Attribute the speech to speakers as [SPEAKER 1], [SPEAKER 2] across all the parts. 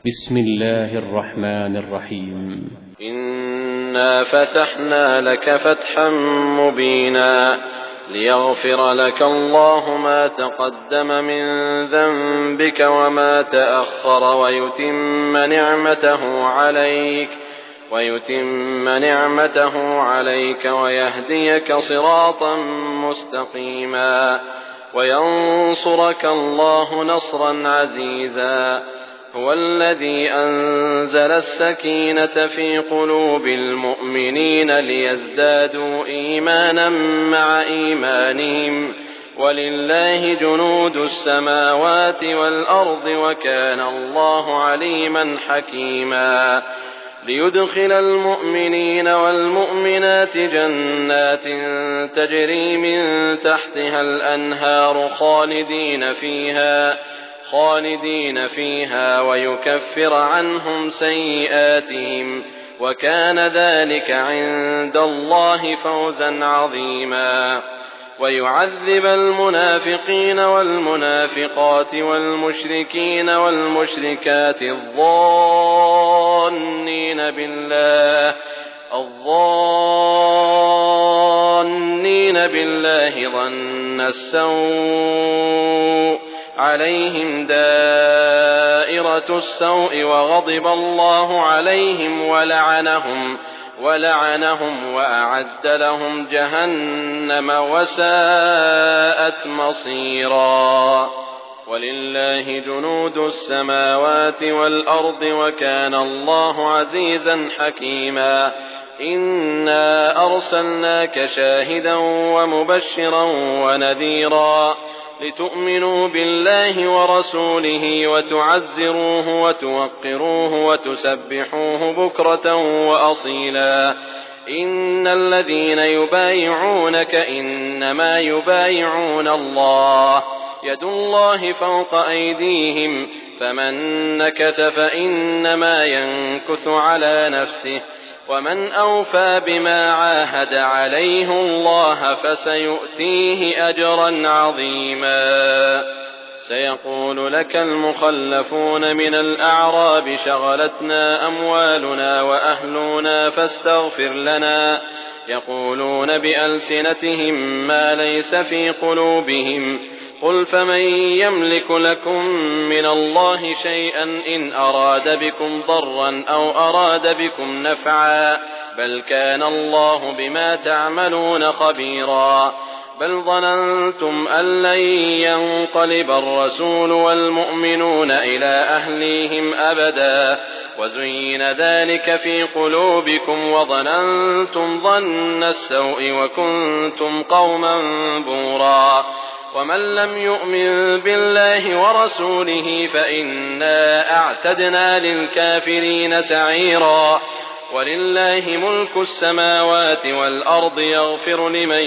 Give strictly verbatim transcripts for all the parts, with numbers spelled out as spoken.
[SPEAKER 1] بسم الله الرحمن الرحيم.
[SPEAKER 2] إنا فتحنا لك فتحا مبينا ليغفر لك الله ما تقدم من ذنبك وما تأخر ويتم نعمته عليك ويتم نعمته عليك ويهديك صراطا مستقيما وينصرك الله نصرا عزيزا. هو الذي أنزل السكينة في قلوب المؤمنين ليزدادوا إيمانا مع إيمانهم ولله جنود السماوات والأرض وكان الله عليما حكيما. ليدخل المؤمنين والمؤمنات جنات تجري من تحتها الأنهار خالدين فيها خالدين فيها ويكفر عنهم سيئاتهم وكان ذلك عند الله فوزا عظيما. ويعذب المنافقين والمنافقات والمشركين والمشركات الظانين بالله الظانين بالله ظن السوء عليهم دائرة السوء وغضب الله عليهم ولعنهم ولعنهم وأعد لهم جهنم وساءت مصيرا. ولله جنود السماوات والأرض وكان الله عزيزا حكيما. إنا أرسلناك شاهدا ومبشرا ونذيرا لتؤمنوا بالله ورسوله وتعزروه وتوقروه وتسبحوه بكرة وأصيلا. إن الذين يبايعونك إنما يبايعون الله يد الله فوق أيديهم فمن نكث فإنما ينكث على نفسه ومن أوفى بما عاهد عليه الله فسيؤتيه أجرا عظيما. سيقول لك المخلفون من الأعراب شغلتنا أموالنا وأهلنا فاستغفر لنا يقولون بألسنتهم ما ليس في قلوبهم قل فمن يملك لكم من الله شيئا إن أراد بكم ضرا أو أراد بكم نفعا بل كان الله بما تعملون خبيرا. بل ظننتم أن لن ينقلب الرسول والمؤمنون إلى أهليهم أبدا وزين ذلك في قلوبكم وظننتم ظن السوء وكنتم قوما بورا. ومن لم يؤمن بالله ورسوله فإنا أعتدنا للكافرين سعيرا. ولله ملك السماوات والأرض يغفر لمن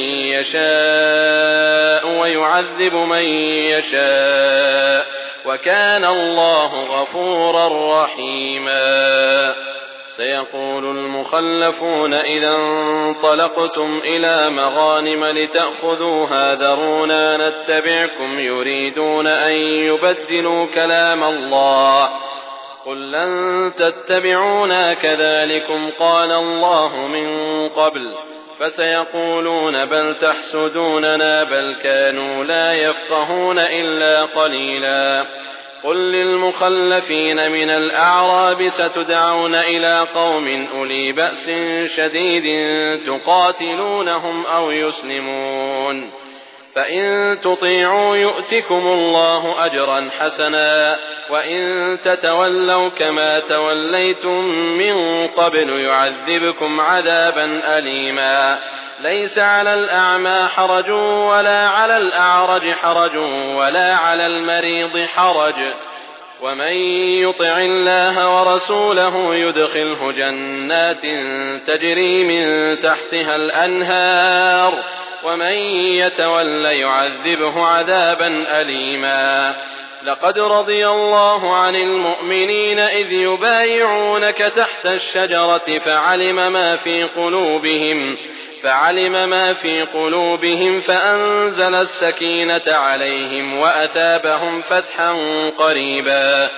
[SPEAKER 2] يشاء ويعذب من يشاء وكان الله غفورا رحيما. سيقول المخلفون إذا انطلقتم إلى مغانم لتأخذوها ذرونا نتبعكم يريدون أن يبدلوا كلام الله قل لن تتبعونا كذلكم قال الله من قبل فسيقولون بل تحسدوننا بل كانوا لا يفقهون إلا قليلا. قل للمخلفين من الأعراب ستدعون إلى قوم أولي بأس شديد تقاتلونهم أو يسلمون فإن تطيعوا يؤتكم الله أجرا حسنا وإن تتولوا كما توليتم من قبل يعذبكم عذابا أليما. ليس على الأعمى حرج ولا على الأعرج حرج ولا على المريض حرج ومن يطع الله ورسوله يدخله جنات تجري من تحتها الأنهار ومن يتول يعذبه عذابا أليما. لقد رضي الله عن المؤمنين إذ يبايعونك تحت الشجرة فعلم ما في قلوبهم فعلم ما في قلوبهم فأنزل السكينة عليهم وأثابهم فتحا قريبا.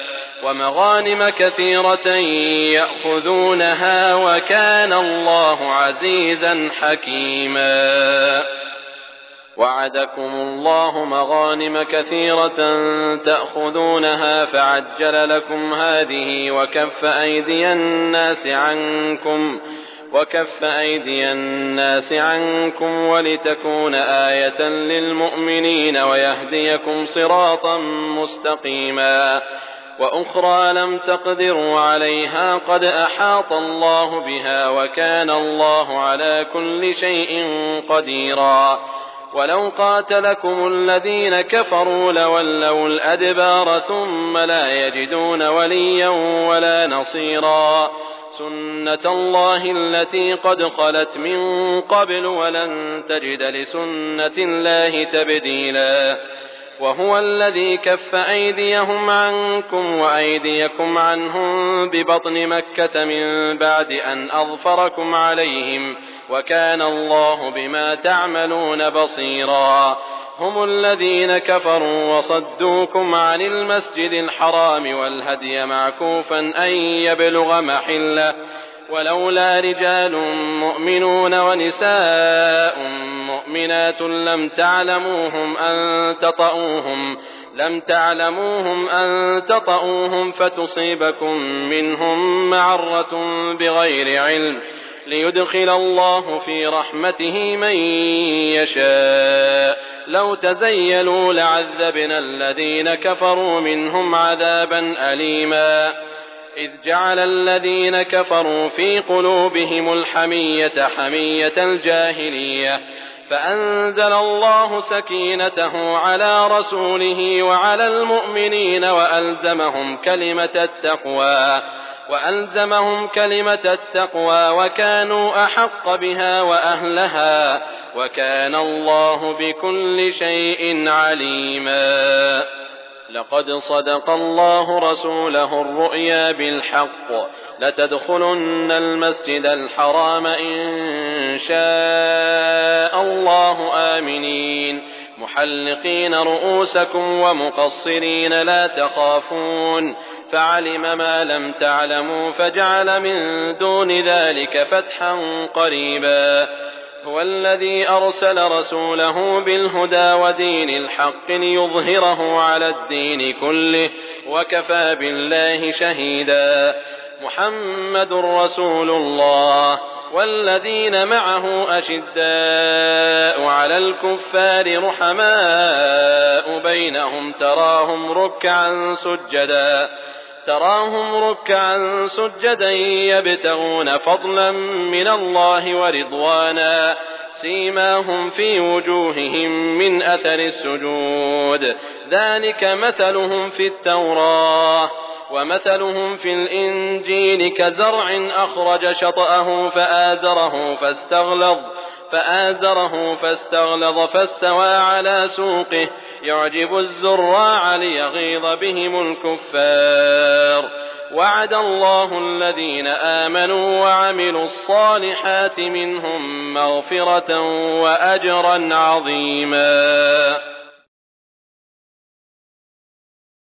[SPEAKER 2] ومغانم كثيرة يأخذونها وكان الله عزيزا حكيما. وعدكم الله مغانم كثيرة تأخذونها فعجل لكم هذه وكف أيدي الناس عنكم وكف أيدي الناس عنكم ولتكون آية للمؤمنين ويهديكم صراطا مستقيما. وأخرى لم تقدروا عليها قد أحاط الله بها وكان الله على كل شيء قديرا. ولو قاتلكم الذين كفروا لولوا الأدبار ثم لا يجدون وليا ولا نصيرا. سنة الله التي قد خلت من قبل ولن تجد لسنة الله تبديلا. وهو الذي كف أيديهم عنكم وأيديكم عنهم ببطن مكة من بعد أن أظفركم عليهم وكان الله بما تعملون بصيرا. هم الذين كفروا وصدوكم عن المسجد الحرام والهدي معكوفا أن يبلغ محله ولولا رجال مؤمنون ونساء مؤمنات لم تعلموهم أن تطؤوهم لم تعلموهم أن تطؤوهم فتصيبكم منهم معرة بغير علم ليدخل الله في رحمته من يشاء. لو تزيلوا لعذبنا الذين كفروا منهم عذابا أليما. إذ جعل الذين كفروا في قلوبهم الحمية حمية الجاهلية فأنزل الله سكينته على رسوله وعلى المؤمنين وألزمهم كلمة التقوى وألزمهم كلمة التقوى وكانوا أحق بها وأهلها وكان الله بكل شيء عليما. لقد صدق الله رسوله الرؤيا بالحق لتدخلن المسجد الحرام إن شاء الله آمنين محلقين رؤوسكم ومقصرين لا تخافون فعلم ما لم تعلموا فجعل من دون ذلك فتحا قريبا. هو الذي أرسل رسوله بالهدى ودين الحق ليظهره على الدين كله وكفى بالله شهيدا. محمد رسول الله والذين معه أشداء على الكفار رحماء بينهم تراهم ركعا سجدا تراهم ركعا سجدا يبتغون فضلا من الله ورضوانا سيماهم في وجوههم من أثر السجود ذلك مثلهم في التوراة ومثلهم في الإنجيل كزرع أخرج شطأه فآزره فاستغلظ فآزره فاستغلظ فاستوى على سوقه يعجب الزراع ليغيظ بهم الكفار. وعد الله الذين آمنوا وعملوا الصالحات منهم مغفرة وأجرا عظيما.